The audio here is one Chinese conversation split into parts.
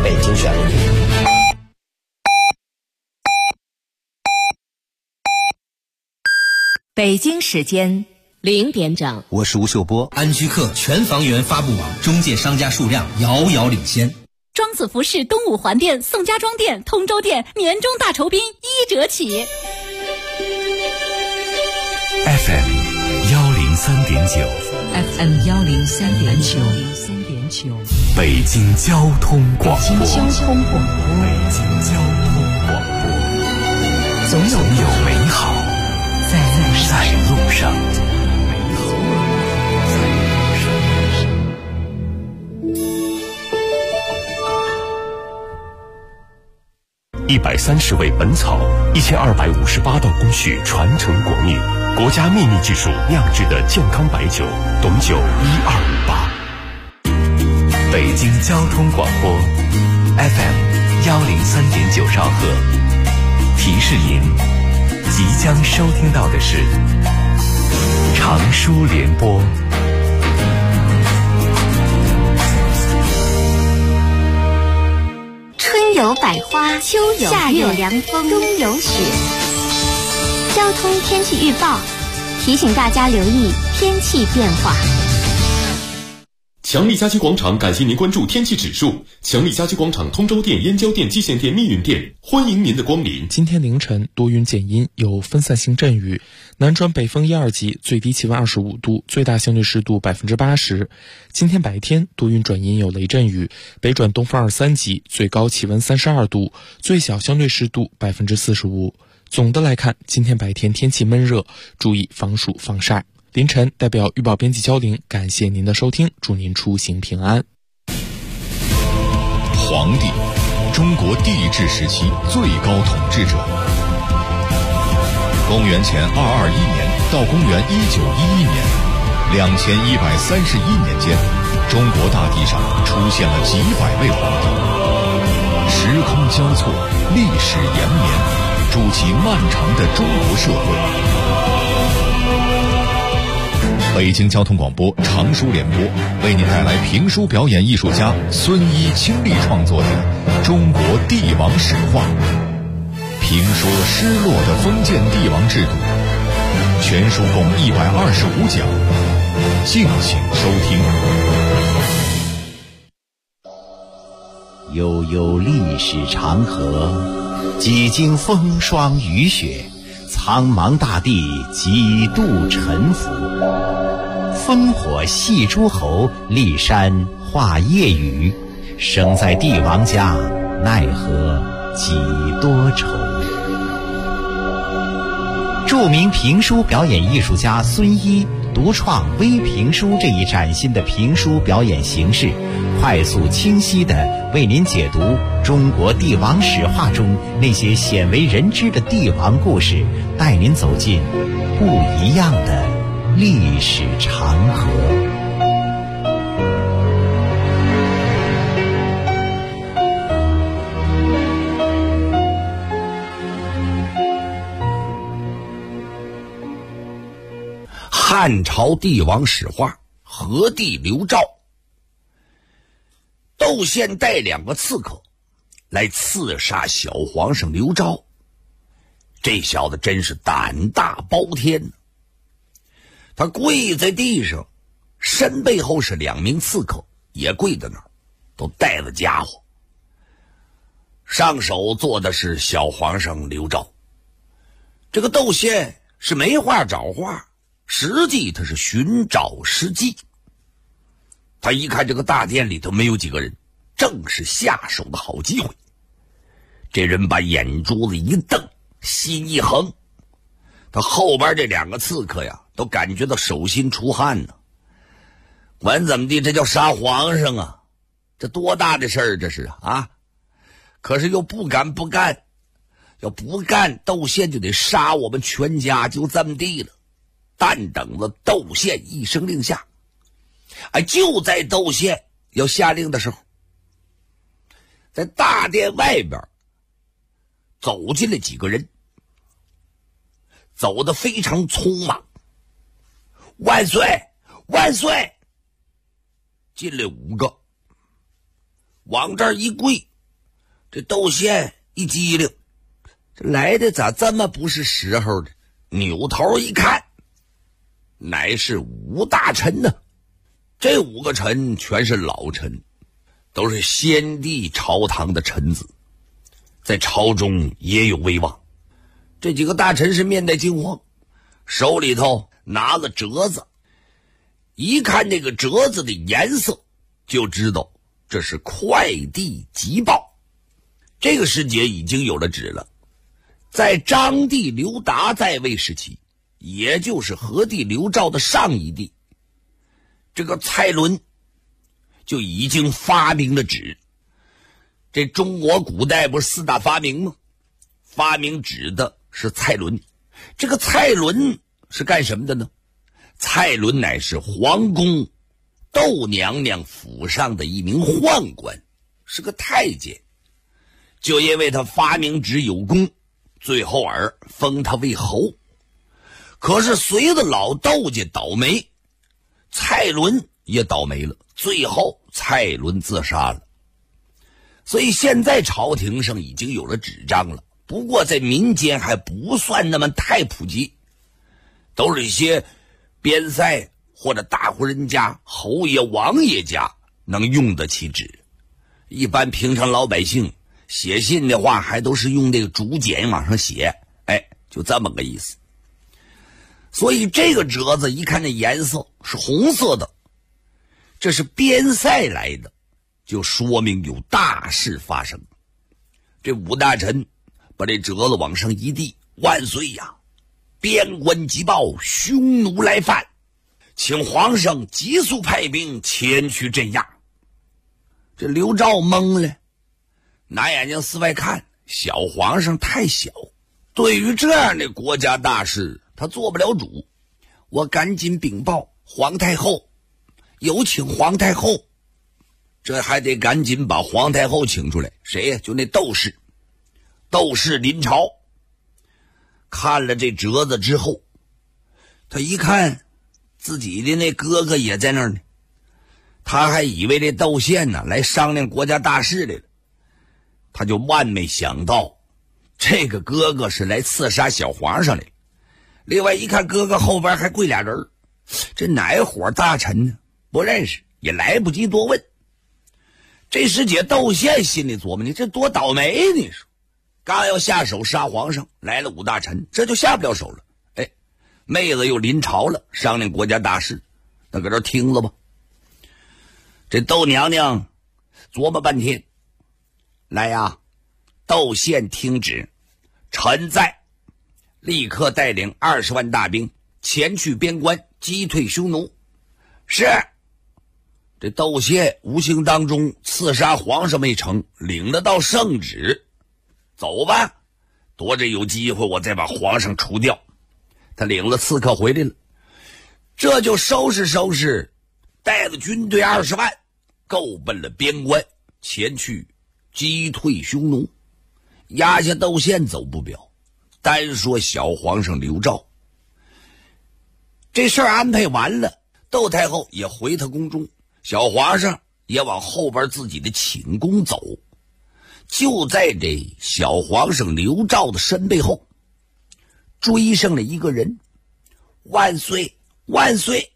北京选了你。 北京时间0点整， 我是吴秀波。 安居客全房源发布网中介商家数量遥遥领先。 庄子服饰东五环店、宋家庄店、通州店年终大酬宾1折起。 FM 103.9 FM 103.9， 北京交通广播。 北京交通广播， 北京交通广播，总有美好在路上。130味本草，1258道工序传承国秘，国家秘密技术酿制的健康白酒，董酒1258。北京交通广播 FM 103.9兆赫，提示您即将收听到的是长舒联播。 春有百花，秋有夏有凉风，冬有雪。交通天气预报提醒大家留意天气变化。 强力家居广场感谢您关注天气指数。强力家居广场通州店、燕郊店、蓟县店、密云店，欢迎您的光临。 今天凌晨多云见阴，有分散性阵雨，南转北风1、2级，最低气温25度，最大相对湿度80%。今天白天多云转阴，有雷阵雨，北转东风2、3级，最高气温32度，最小相对湿度45%。总的来看，今天白天天气闷热，注意防暑防晒。凌晨代表预报编辑焦玲，感谢您的收听，祝您出行平安。 黄帝，中国帝制时期最高统治者。公元前221年到公元1911年，2131年间，中国大地上出现了几百位皇帝，时空交错，历史延绵，筑起漫长的中国社会。北京交通广播长舒联播为您带来评书表演艺术家孙一倾力创作的《中国帝王史话》，评说失落的封建帝王制度，全书共125讲，敬请收听。 悠悠历史长河，几经风霜雨雪，苍茫大地几度沉浮。烽火戏诸侯，骊山画夜雨，生在帝王家，奈何几多愁。著名评书表演艺术家孙一独创微评书这一崭新的评书表演形式，快速清晰地为您解读中国帝王史话中那些鲜为人知的帝王故事，带您走进不一样的历史长河。 汉朝帝王史话，何帝刘肇。窦宪带2个刺客来刺杀小皇上刘昭，这小子真是胆大包天。他跪在地上，身背后是2名刺客，也跪在那儿，都带着家伙。上手做的是小皇上刘昭。这个窦宪是没话找话，实际他是寻找时机。他一看这个大殿里头没有几个人，正是下手的好机会。这人把眼珠子一瞪，心一横，他后边这2个刺客呀，都感觉到手心出汗呢。管怎么地，这叫杀皇上啊，这多大的事儿这是啊！可是又不敢不干，要不干窦宪就得杀我们全家，就这么地了。但等着窦宪一声令下，就在窦宪要下令的时候，在大殿外边走进了几个人，走得非常匆忙。万岁万岁！进来5个，往这儿一跪， 这窦宪一激灵，这来的咋这么不是时候的？扭头一看，乃是5大臣呢。这5个臣全是老臣，都是先帝朝堂的臣子，在朝中也有威望。这几个大臣是面带惊慌，手里头拿了折子，一看这个折子的颜色，就知道这是快递急报。这个时节已经有了旨了，在章帝刘达在位时期，也就是和帝刘肇的上一帝，这个蔡伦就已经发明了纸。这中国古代不是4大发明吗？发明纸的是蔡伦。这个蔡伦是干什么的呢？蔡伦乃是皇宫窦娘娘府上的一名宦官，是个太监。就因为他发明纸有功，最后封他为侯。可是随着老窦家倒霉，蔡伦也倒霉了，最后蔡伦自杀了。所以现在朝廷上已经有了纸张了，不过在民间还不算那么太普及，都是一些边塞或者大户人家、侯爷、王爷家能用得起纸。一般平常老百姓写信的话，还都是用这个竹简往上写，就这么个意思。所以这个折子一看这颜色是红色的，这是边塞来的，就说明有大事发生。这5大臣把这折子往上一递，万岁呀！边关急报，匈奴来犯，请皇上急速派兵前去镇压。这刘肇懵了，拿眼睛四外看，小皇上太小，对于这样的国家大事他做不了主。我赶紧禀报皇太后，有请皇太后。这还得赶紧把皇太后请出来。谁呀？就那窦氏。窦氏临朝，看了这折子之后，他一看自己的那哥哥也在那儿呢，他还以为这窦宪呢来商量国家大事来了，他就万没想到这个哥哥是来刺杀小皇上来了。另外一看哥哥后边还跪俩人，这哪伙大臣呢？不认识，也来不及多问。这时节窦宪心里琢磨，你这多倒霉，你说刚要下手杀皇上，来了5大臣，这就下不了手了。妹子又临朝了，商量国家大事，那搁这听着吧。这窦娘娘琢磨半天，来呀，窦宪听旨，臣在，立刻带领20万大兵前去边关击退匈奴。是。这窦宪无形当中刺杀皇上没成，领得到圣旨，走吧，多着有机会我再把皇上除掉。他领了刺客回来了，这就收拾，带着军队20万，够奔了边关，前去击退匈奴。压下窦宪走不了，单说小皇上刘肇。这事儿安排完了，窦太后也回他宫中，小皇上也往后边自己的寝宫走。就在这小皇上刘肇的身背后追上了一个人，万岁万岁！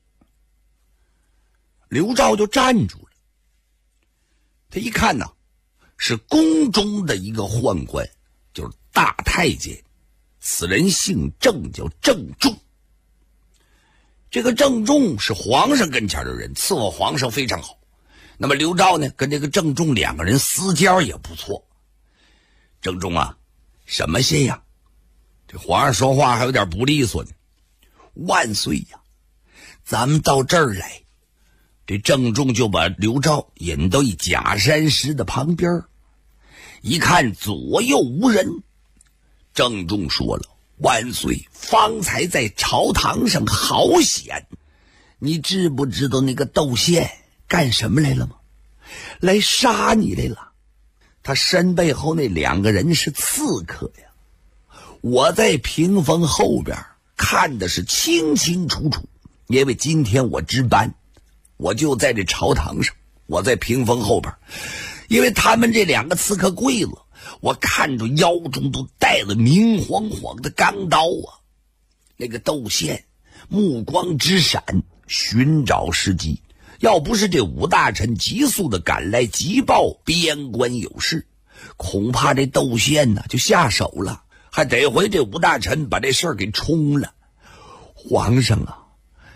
刘肇就站住了。他一看呢，是宫中的一个宦官，就是大太监，此人姓郑，叫郑重。这个郑重是皇上跟前的人，伺候皇上非常好。那么刘肇呢，跟这个郑重2个人私交也不错。郑重啊，什么信呀？这皇上说话还有点不利索呢。万岁呀，咱们到这儿来。这郑重就把刘肇引到一假山石的旁边，一看左右无人，郑重说了，万岁，方才在朝堂上好险，你知不知道那个窦宪干什么来了吗？来杀你来了。他身背后那2个人是刺客呀，我在屏风后边看的是清清楚楚，因为今天我值班，我就在这朝堂上，我在屏风后边因为他们这2个刺客贵了，我看着腰中都带了明晃晃的钢刀啊。那个窦宪目光直闪，寻找时机，要不是这武大臣急速的赶来急报边关有事，恐怕这窦宪呢就下手了，还得回这武大臣把这事儿给冲了。皇上啊，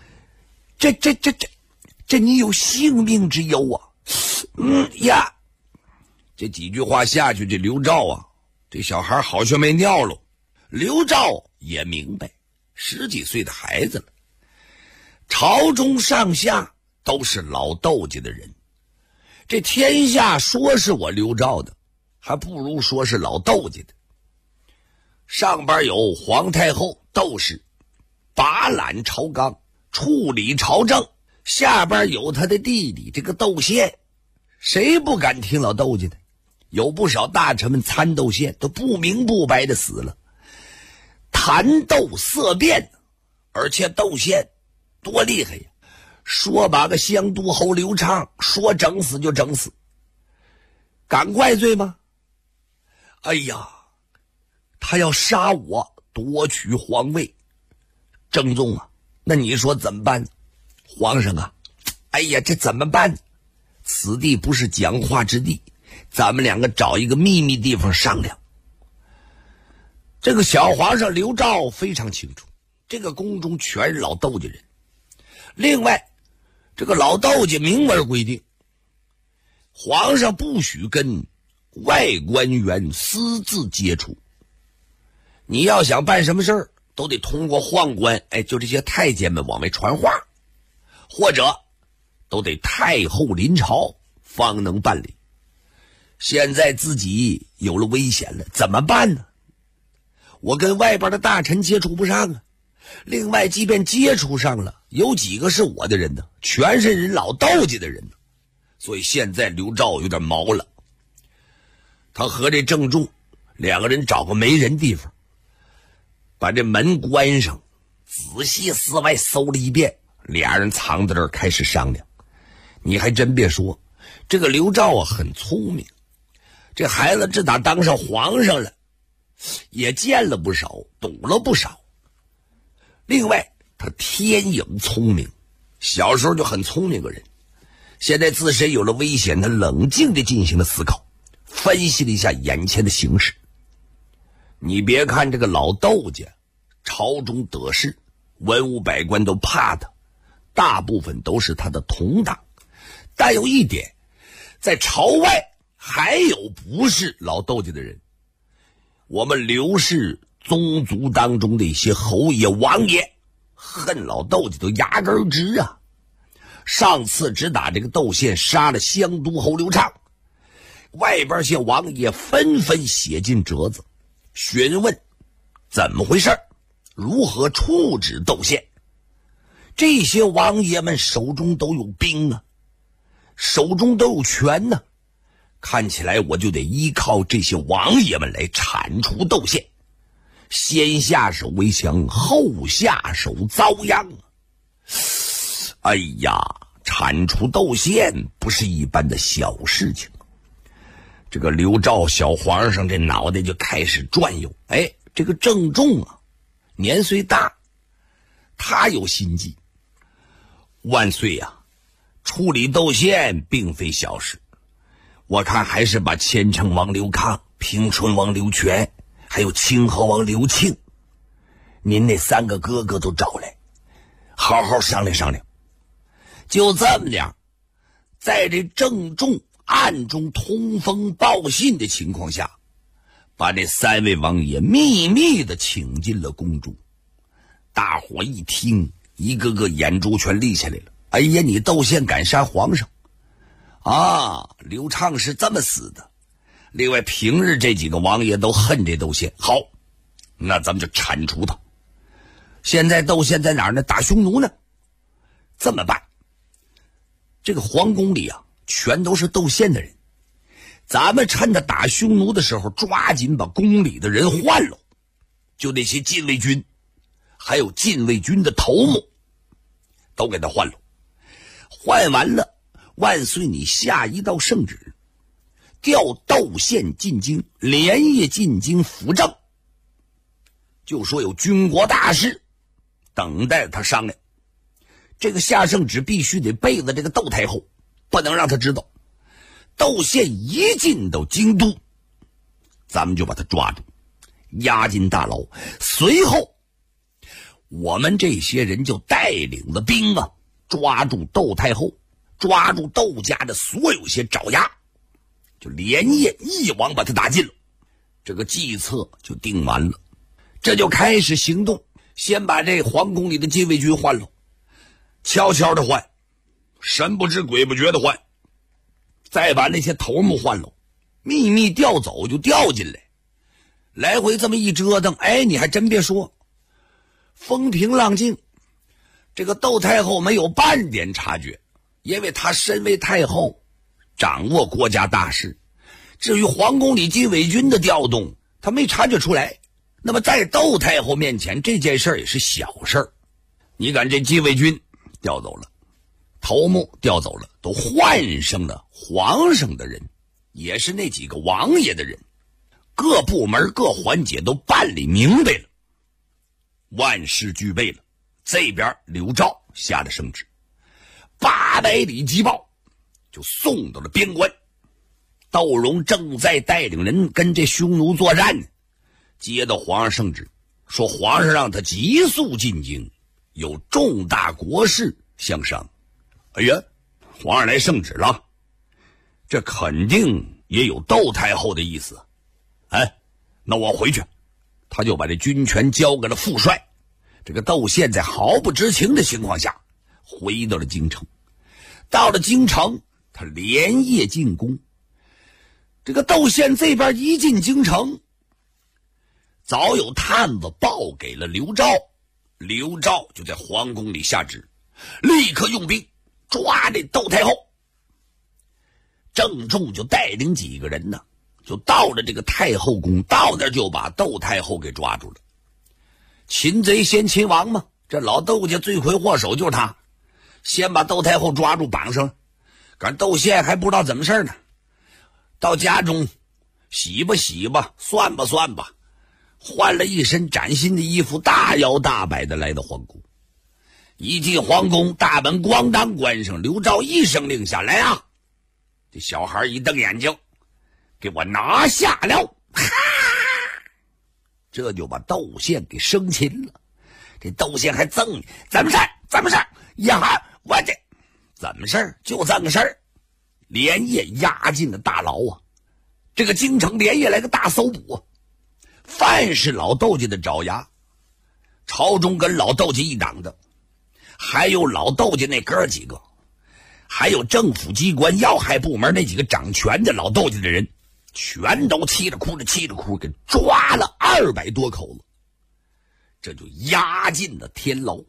这你有性命之忧啊！呀，这几句话下去，这刘兆啊，这小孩好像没尿了。刘兆也明白，10几岁的孩子了，朝中上下都是老窦家的人，这天下说是我刘兆的，还不如说是老窦家的。上边有皇太后窦氏把揽朝纲，处理朝政，下边有他的弟弟这个窦宪，谁不敢听老窦家的？有不少大臣们参窦宪都不明不白的死了，谈窦色变，而且窦宪多厉害呀！说把个湘都侯刘畅说整死就整死，敢怪罪吗？哎呀，他要杀我，夺取皇位，郑重啊！那你说怎么办？皇上啊，哎呀，这怎么办？此地不是讲话之地，咱们2个找一个秘密地方商量。这个小皇上刘兆非常清楚，这个宫中全是老窦家人。另外，这个老窦家明文规定，皇上不许跟外官员私自接触。你要想办什么事儿，都得通过宦官，就这些太监们往外传话，或者都得太后临朝方能办理。现在自己有了危险了，怎么办呢？我跟外边的大臣接触不上啊。另外，即便接触上了，有几个是我的人呢？全是人老窦家的人呢。所以现在刘兆有点毛了，他和这郑重2个人找个没人地方，把这门关上，仔细四外搜了一遍，2人藏在这儿开始商量。你还真别说，这个刘兆啊很聪明，这孩子自打当上皇上了，也见了不少，懂了不少。另外，他天影聪明，小时候就很聪明个人。现在自身有了危险，他冷静地进行了思考，分析了一下眼前的形势。你别看这个老窦家朝中得势，文武百官都怕他，大部分都是他的同党，但有一点，在朝外还有不是老窦家的人。我们刘氏宗族当中的一些侯爷王爷恨老窦家都牙根直啊。上次只打这个窦宪杀了湘都侯刘畅，外边些王爷纷纷写进折子，询问怎么回事，如何处置窦宪。这些王爷们手中都有兵啊，手中都有权呢，看起来我就得依靠这些王爷们来铲除窦宪，先下手为强，后下手遭殃啊！哎呀，铲除窦宪不是一般的小事情。这个刘兆小皇上这脑袋就开始转悠，这个郑重啊，年岁大，他有心计。万岁啊，处理窦宪并非小事，我看还是把千城王刘抗、平春王刘全还有清河王刘庆，您那3个哥哥都找来，好好商量商量。就这么点，在这郑重暗中通风报信的情况下，把这3位王爷秘密地请进了宫中。大伙一听，一个个眼珠全立起来了。哎呀，你窦宪敢杀皇上啊！刘畅是这么死的。另外，平日这几个王爷都恨这窦宪，好，那咱们就铲除他。现在窦宪在哪儿呢？打匈奴呢。这么办？这个皇宫里啊，全都是窦宪的人。咱们趁他打匈奴的时候，抓紧把宫里的人换了，就那些禁卫军，还有禁卫军的头目，都给他换了。换完了，万岁你下一道圣旨， 调窦宪进京，连夜进京辅政，就说有军国大事等待他商量。这个夏圣旨必须得背着这个窦太后，不能让他知道。窦宪一进到京都，咱们就把他抓住，押进大牢。随后我们这些人就带领了兵啊，抓住窦太后，抓住窦家的所有些爪牙，就连夜一网把他打尽了。这个计策就定完了，这就开始行动。先把这皇宫里的禁卫军换了，悄悄的换，神不知鬼不觉的换，再把那些头目换了，秘密调走就调进来，来回这么一折腾，哎，你还真别说，风平浪静。这个窦太后没有半点察觉，因为她身为太后，掌握国家大事，至于皇宫里禁卫军的调动，她没察觉出来。那么在窦太后面前，这件事也是小事。你看这禁卫军调走了，头目调走了，都换上了皇上的人，也是那几个王爷的人，各部门各环节都办理明白了，万事俱备了。这边刘昭下的圣旨，800里急报就送到了边关。窦融正在带领人跟这匈奴作战呢，接到皇上圣旨，说皇上让他急速进京，有重大国事相商。哎呀，皇上来圣旨了，这肯定也有窦太后的意思。哎，那我回去。他就把这军权交给了副帅。这个窦宪在毫不知情的情况下回到了京城。到了京城，他连夜进宫。这个窦宪这边一进京城，早有探子报给了刘昭，刘昭就在皇宫里下旨，立刻用兵抓这窦太后。郑重就带领几个人呢，就到了这个太后宫，到那儿就把窦太后给抓住了。擒贼先擒王嘛，这老窦家罪魁祸首就是他，先把窦太后抓住绑上了。可是窦宪还不知道怎么事呢，到家中洗吧洗吧，算吧算吧，换了一身崭新的衣服，大摇大摆的来到皇宫。一进皇宫，大门咣当关上，刘昭一声令下，来啊！这小孩一瞪眼睛，给我拿下了！哈！这就把窦宪给生擒了。这窦宪还赠你，怎么事儿？怎么事儿？呀，我这怎么事儿？就这个事儿。连夜押进了大牢啊！这个京城连夜来个大搜捕啊！凡是老窦家的爪牙，朝中跟老窦家一党的，还有老窦家那哥几个，还有政府机关要害部门那几个掌权的老窦家的人，全都气着哭着给抓了200多口子，这就押进了天牢。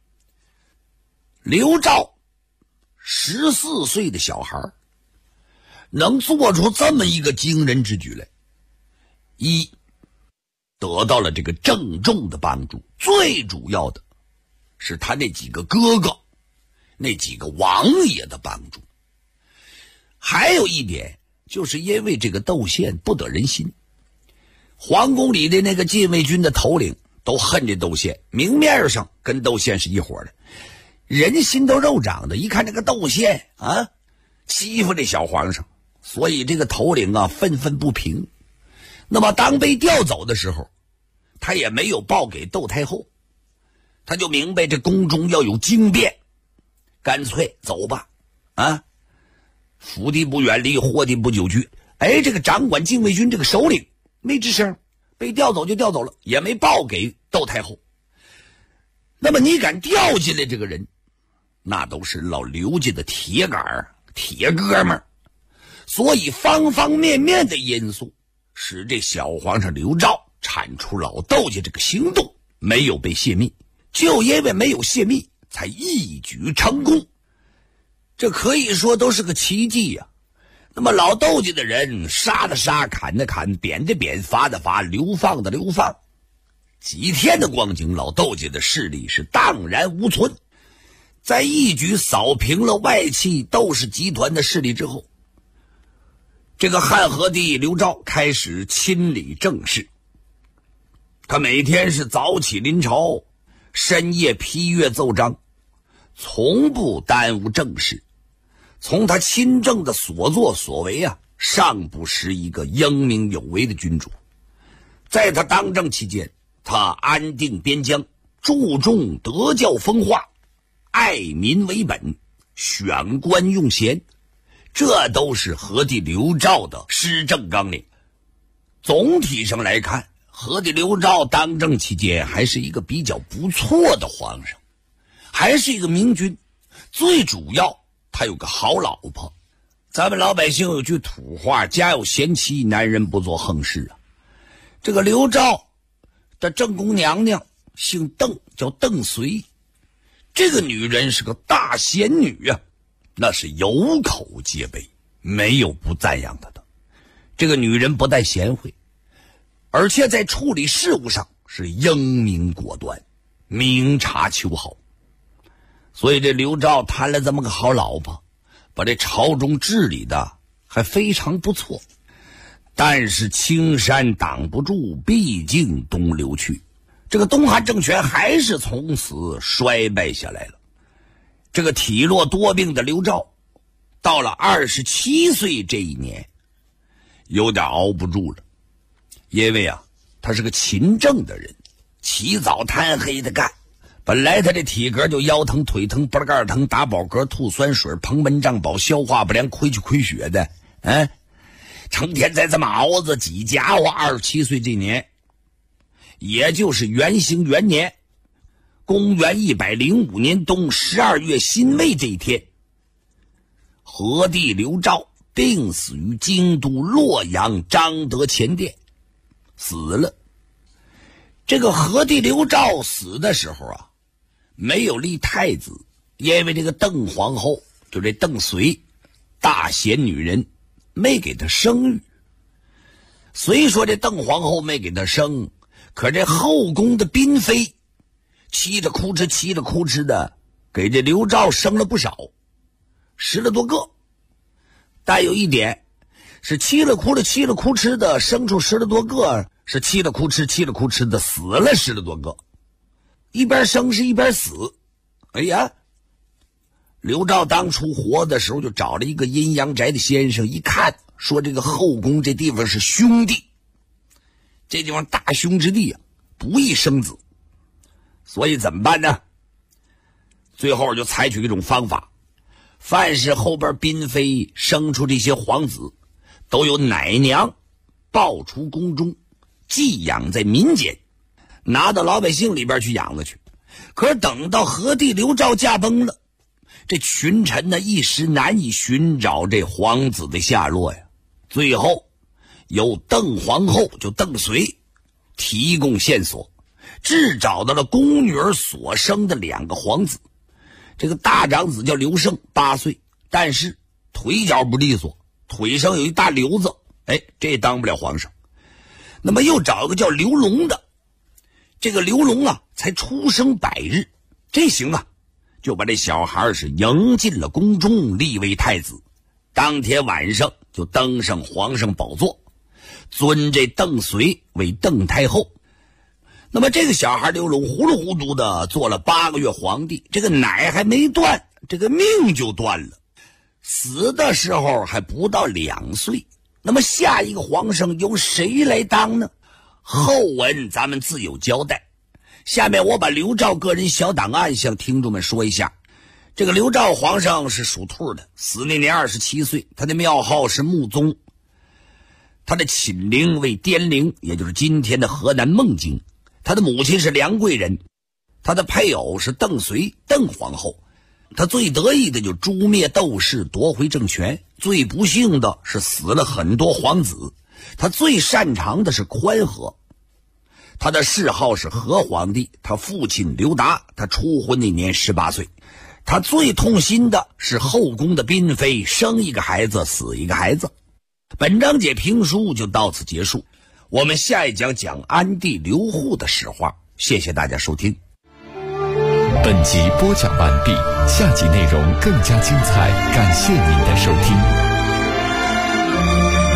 刘昭14岁的小孩能做出这么一个惊人之举来，一得到了这个郑重的帮助，最主要的是他那几个哥哥那几个王爷的帮助。还有一点，就是因为这个窦宪不得人心，皇宫里的那个禁卫军的头领都恨这窦宪，明面上跟窦宪是一伙的，人心都肉长的，一看这个窦宪啊欺负这小皇上，所以这个头领啊愤愤不平。那么当被调走的时候，他也没有报给窦太后，他就明白这宫中要有惊变，干脆走吧啊，福地不远离，祸地不久居。哎，这个掌管禁卫军这个首领没吱声，被调走就调走了，也没报给窦太后。那么你敢调进来这个人，那都是老刘家的铁杆铁哥们儿，所以方方面面的因素使这小皇上刘昭铲除老窦家这个行动没有被泄密，就因为没有泄密才一举成功，这可以说都是个奇迹呀。那么老窦家的人杀的杀，砍的砍，贬的贬，罚的罚，流放的流放，几天的光景，老窦家的势力是荡然无存。在一举扫平了外戚窦氏集团的势力之后， 这个汉和帝刘肇开始亲理政事，他每天是早起临朝，深夜批阅奏章，从不耽误政事。从他亲政的所作所为啊，尚不失一个英明有为的君主。在他当政期间，他安定边疆，注重德教风化，爱民为本，选官用贤，这都是和帝刘肇的施政纲领。总体上来看，和帝刘肇当政期间还是一个比较不错的皇上，还是一个明君。最主要他有个好老婆。咱们老百姓有句土话，家有贤妻，男人不做横事啊。这个刘肇的正宫娘娘姓邓，叫邓绥。这个女人是个大贤女啊，那是有口皆碑，没有不赞扬她的。这个女人不但贤惠，而且在处理事务上是英明果断，明察秋毫。所以这刘肇谈了这么个好老婆，把这朝中治理的还非常不错。但是青山挡不住，毕竟东流去，这个东汉政权还是从此衰败下来了。这个体弱多病的刘肇到了27岁这一年有点熬不住了。因为啊，他是个勤政的人，起早贪黑的干。本来他这体格就腰疼腿疼脖盖疼打饱嗝吐酸水膨闷胀饱消化不良亏去亏血的，成天在这么熬着。几家伙27岁这年，也就是元兴元年，公元105年冬12月辛未这一天，和帝刘肇病死于京都洛阳张德前殿，死了。这个和帝刘肇死的时候啊，没有立太子，因为这个邓皇后，就这邓绥，大贤女人，没给他生育。虽说这邓皇后没给他生，可这后宫的嫔妃嘁着哭哧的给这刘肇生了不少，10了多个。但有一点是嘁了哭哧的生出10了多个，是嘁了哭哧的死了10了多个，一边生是一边死。哎呀，刘肇当初活的时候就找了一个阴阳宅的先生，一看说这个后宫这地方是凶地，这地方大凶之地啊，不易生子。所以怎么办呢？最后就采取一种方法，凡是后边嫔妃生出这些皇子，都由奶娘抱出宫中，寄养在民间，拿到老百姓里边去养了去。可是等到和帝刘肇驾崩了，这群臣呢一时难以寻找这皇子的下落呀。最后由邓皇后，就邓绥提供线索，只找到了宫女儿所生的2个皇子。这个大长子叫刘胜，8岁，但是腿脚不利索，腿上有一大瘤子，这当不了皇上。那么又找一个叫刘龙的，这个刘龙啊才出生100日，这行啊，就把这小孩是迎进了宫中，立为太子。当天晚上就登上皇上宝座，尊这邓绥为邓太后。那么这个小孩刘龙糊里糊涂的做了8个月皇帝，这个奶还没断，这个命就断了，死的时候还不到2岁。那么下一个皇上由谁来当呢？后文咱们自有交代。下面我把刘肇个人小档案向听众们说一下。这个刘肇皇上是属兔的，死那年27岁，他的庙号是穆宗，他的寝陵为滇陵，也就是今天的河南孟津。他的母亲是梁贵人，他的配偶是邓绥，邓皇后。他最得意的就诛灭窦氏，夺回政权，最不幸的是死了很多皇子。他最擅长的是宽和，他的谥号是和皇帝，他父亲刘达，他初婚那年18岁。他最痛心的是后宫的嫔妃生一个孩子死一个孩子。本章节评书就到此结束，我们下一讲讲安帝刘祜的史话。谢谢大家收听。 本集播讲完毕，下集内容更加精彩，感谢您的收听。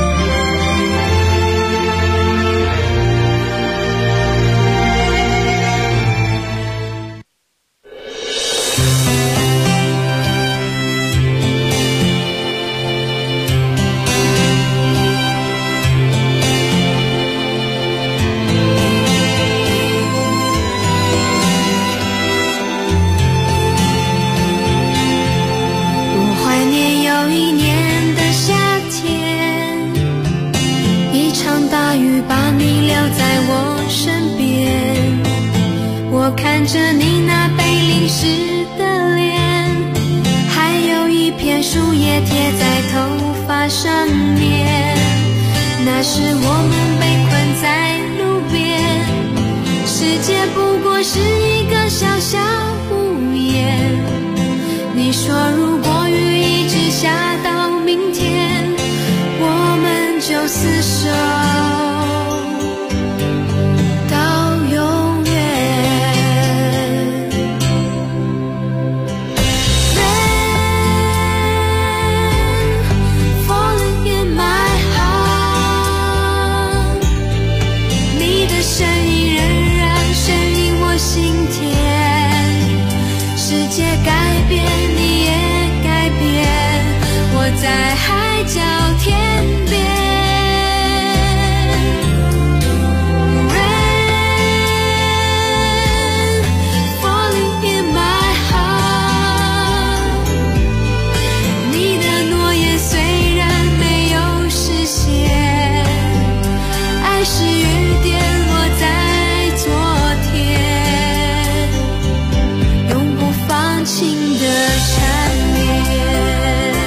雨把你留在我身边，我看着你那被淋湿的脸，还有一片树叶贴在头发上面，那时我们被困在路边，世界不过是一个小小屋檐，你说如果雨一直下到明天，我们就厮守到永远。 Rain falling in my heart， 你的声音仍然声音我心田，世界改变你也改变，我在海角天边。 是雨点落在昨天，永不放晴的缠绵。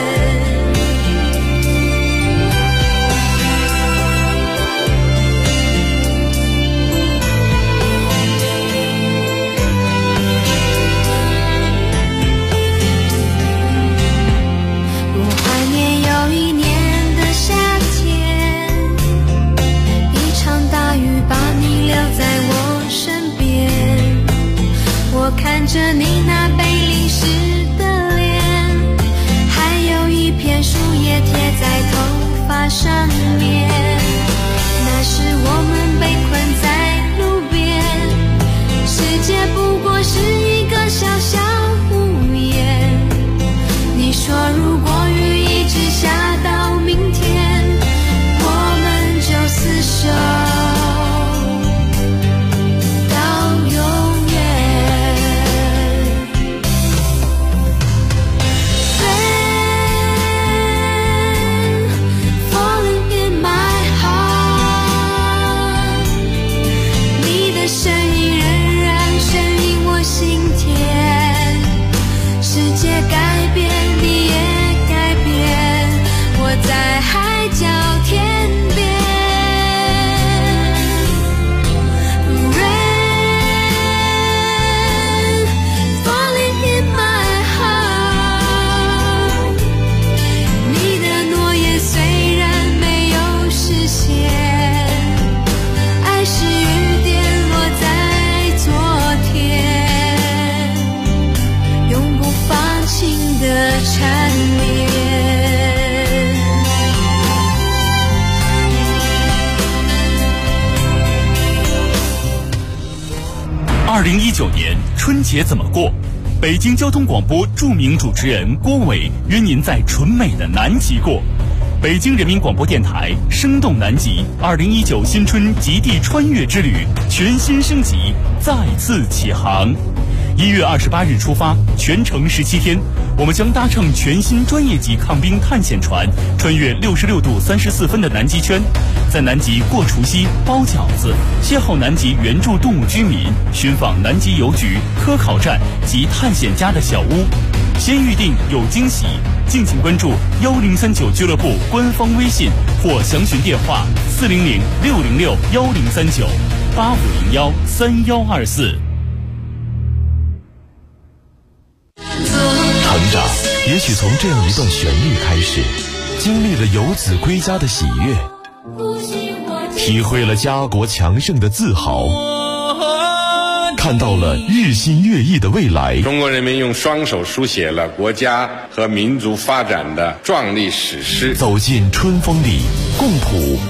我怀念有一年的夏天，一场大雨把你留在我身边，我看着你那被淋湿的脸，还有一片树叶贴在头发上面，那时我们被困在路边，世界不过是一个小小屋檐，你说如果雨一直下到明天，我们就厮守在海角天边。 Rain falling in my heart， 你的诺言虽然没有实现，爱是雨点落在昨天，永不放晴的缠绵。 2019年春节怎么过？北京交通广播著名主持人郭伟约您在纯美的南极过。北京人民广播电台生动南极2019新春极地穿越之旅全新升级，再次起航。1月28日出发，全程17天，我们将搭乘全新专业级抗冰探险船，穿越66度34分的南极圈，在南极过除夕、包饺子，邂逅南极原住动物居民，寻访南极邮局、科考站及探险家的小屋。先预定有惊喜，敬请关注1039俱乐部官方微信或详询电话400-606-1039-8501-3124。 成长也许从这样一段旋律开始，经历了游子归家的喜悦，体会了家国强盛的自豪，看到了日新月异的未来。 中国人民用双手书写了国家和民族发展的壮丽史诗。 走进春风里，共谱